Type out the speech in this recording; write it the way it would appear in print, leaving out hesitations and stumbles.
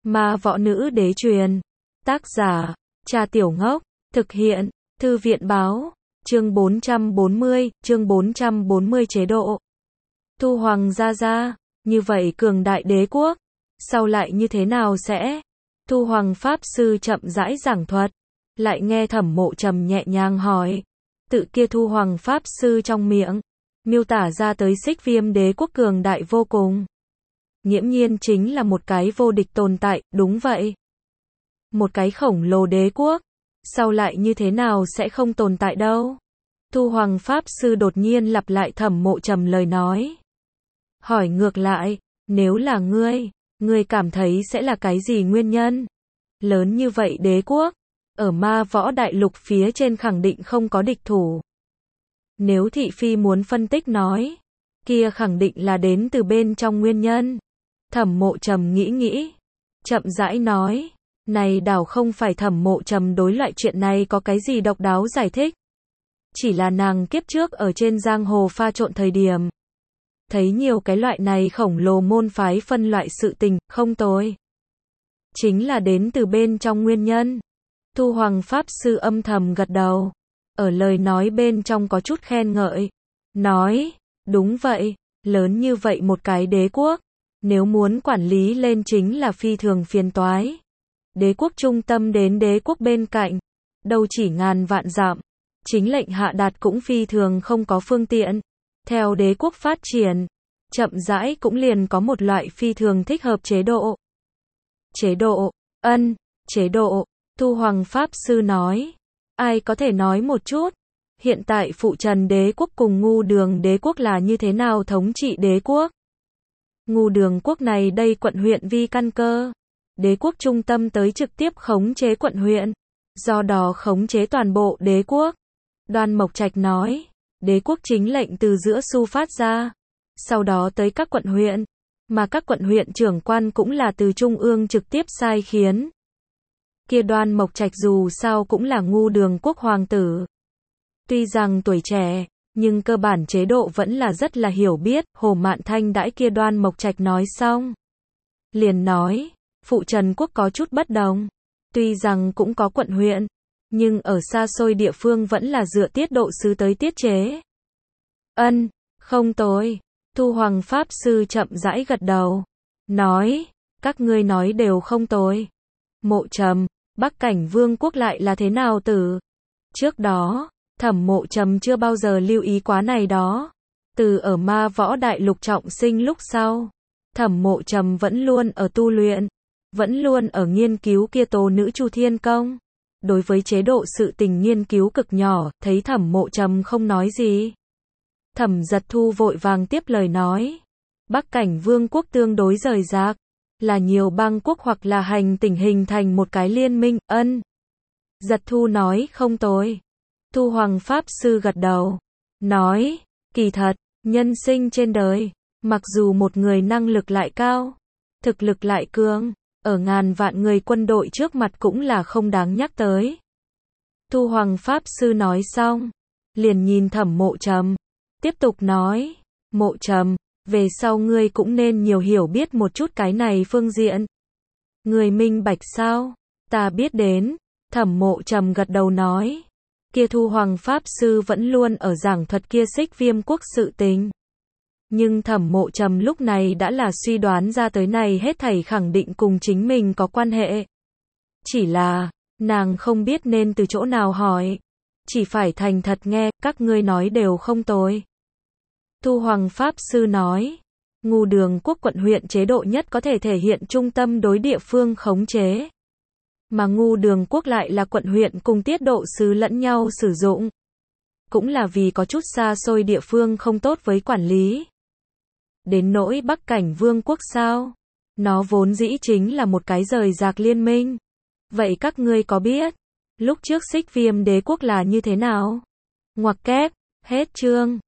Ma võ nữ đế truyền. Tác giả, Trà Tiểu Ngốc. Thực hiện, Thư viện báo. Chương 440 chế độ. Thu Hoàng gia gia, như vậy cường đại đế quốc, sau lại như thế nào sẽ? Thu Hoàng Pháp Sư chậm rãi giảng thuật, lại nghe Thẩm Mộ Trầm nhẹ nhàng hỏi. Tự kia Thu Hoàng Pháp Sư trong miệng, miêu tả ra tới Xích Viêm đế quốc cường đại vô cùng. Nghiễm nhiên chính là một cái vô địch tồn tại, đúng vậy. Một cái khổng lồ đế quốc, sau lại như thế nào sẽ không tồn tại đâu? Thu Hoàng Pháp Sư đột nhiên lặp lại Thẩm Mộ Trầm lời nói. Hỏi ngược lại, nếu là ngươi cảm thấy sẽ là cái gì nguyên nhân? Lớn như vậy đế quốc, ở ma võ đại lục phía trên khẳng định không có địch thủ. Nếu thị phi muốn phân tích nói, kia khẳng định là đến từ bên trong nguyên nhân. Thẩm Mộ Trầm nghĩ, chậm rãi nói, này đảo không phải Thẩm Mộ Trầm đối loại chuyện này có cái gì độc đáo giải thích. Chỉ là nàng kiếp trước ở trên giang hồ pha trộn thời điểm, thấy nhiều cái loại này khổng lồ môn phái phân loại sự tình, không tồi. Chính là đến từ bên trong nguyên nhân. Thu Hoàng Pháp Sư âm thầm gật đầu, ở lời nói bên trong có chút khen ngợi. Nói, đúng vậy, lớn như vậy một cái đế quốc, nếu muốn quản lý lên chính là phi thường phiền toái. Đế quốc trung tâm đến đế quốc bên cạnh, đâu chỉ ngàn vạn dặm, chính lệnh hạ đạt cũng phi thường không có phương tiện. Theo đế quốc phát triển, chậm rãi cũng liền có một loại phi thường thích hợp chế độ. Chế độ, Thu Hoàng Pháp Sư nói. Ai có thể nói một chút, hiện tại Phụ Trần đế quốc cùng Ngu Đường đế quốc là như thế nào thống trị đế quốc? Ngu Đường quốc này đây quận huyện vi căn cơ, đế quốc trung tâm tới trực tiếp khống chế quận huyện, do đó khống chế toàn bộ đế quốc. Đoan Mộc Trạch nói, đế quốc chính lệnh từ giữa su phát ra, sau đó tới các quận huyện, mà các quận huyện trưởng quan cũng là từ trung ương trực tiếp sai khiến. Kia Đoan Mộc Trạch dù sao cũng là Ngu Đường quốc hoàng tử. Tuy rằng tuổi trẻ, nhưng cơ bản chế độ vẫn là rất là hiểu biết. Hồ Mạn Thanh đãi kia Đoan Mộc Trạch nói xong, liền nói, Phụ Trần quốc có chút bất đồng. Tuy rằng cũng có quận huyện, nhưng ở xa xôi địa phương vẫn là dựa tiết độ sứ tới tiết chế. Không tồi. Thu Hoàng Pháp Sư chậm rãi gật đầu, nói, các ngươi nói đều không tồi. Mộ Trầm, Bắc Cảnh Vương quốc lại là thế nào tử? Trước đó, Thẩm Mộ Trầm chưa bao giờ lưu ý quá này đó. Từ ở ma võ đại lục trọng sinh lúc sau, Thẩm Mộ Trầm vẫn luôn ở tu luyện, vẫn luôn ở nghiên cứu kia Tố Nữ Chu Thiên Công. Đối với chế độ sự tình nghiên cứu cực nhỏ, thấy Thẩm Mộ Trầm không nói gì. Thẩm Giật Thu vội vàng tiếp lời nói, Bắc Cảnh Vương quốc tương đối rời rạc, là nhiều bang quốc hoặc là hành tỉnh hình thành một cái liên minh. Giật Thu nói không tồi. Thu Hoàng Pháp Sư gật đầu, nói, kỳ thật, nhân sinh trên đời, mặc dù một người năng lực lại cao, thực lực lại cường, ở ngàn vạn người quân đội trước mặt cũng là không đáng nhắc tới. Thu Hoàng Pháp Sư nói xong, liền nhìn Thẩm Mộ Trầm, tiếp tục nói, Mộ Trầm, về sau ngươi cũng nên nhiều hiểu biết một chút cái này phương diện. Ngươi minh bạch sao? Ta biết đến. Thẩm Mộ Trầm gật đầu nói, kia Thu Hoàng Pháp Sư vẫn luôn ở giảng thuật kia Xích Viêm quốc sự tình. Nhưng Thẩm Mộ Trầm lúc này đã là suy đoán ra tới này hết thảy khẳng định cùng chính mình có quan hệ. Chỉ là, nàng không biết nên từ chỗ nào hỏi. Chỉ phải thành thật nghe, các ngươi nói đều không tồi. Thu Hoàng Pháp Sư nói, Ngu Đường quốc quận huyện chế độ nhất có thể thể hiện trung tâm đối địa phương khống chế. Mà Ngu Đường quốc lại là quận huyện cùng tiết độ sứ lẫn nhau sử dụng. Cũng là vì có chút xa xôi địa phương không tốt với quản lý. Đến nỗi Bắc Cảnh Vương quốc sao? Nó vốn dĩ chính là một cái rời rạc liên minh. Vậy các ngươi có biết, lúc trước Xích Viêm đế quốc là như thế nào? Ngoặc kép, hết chương.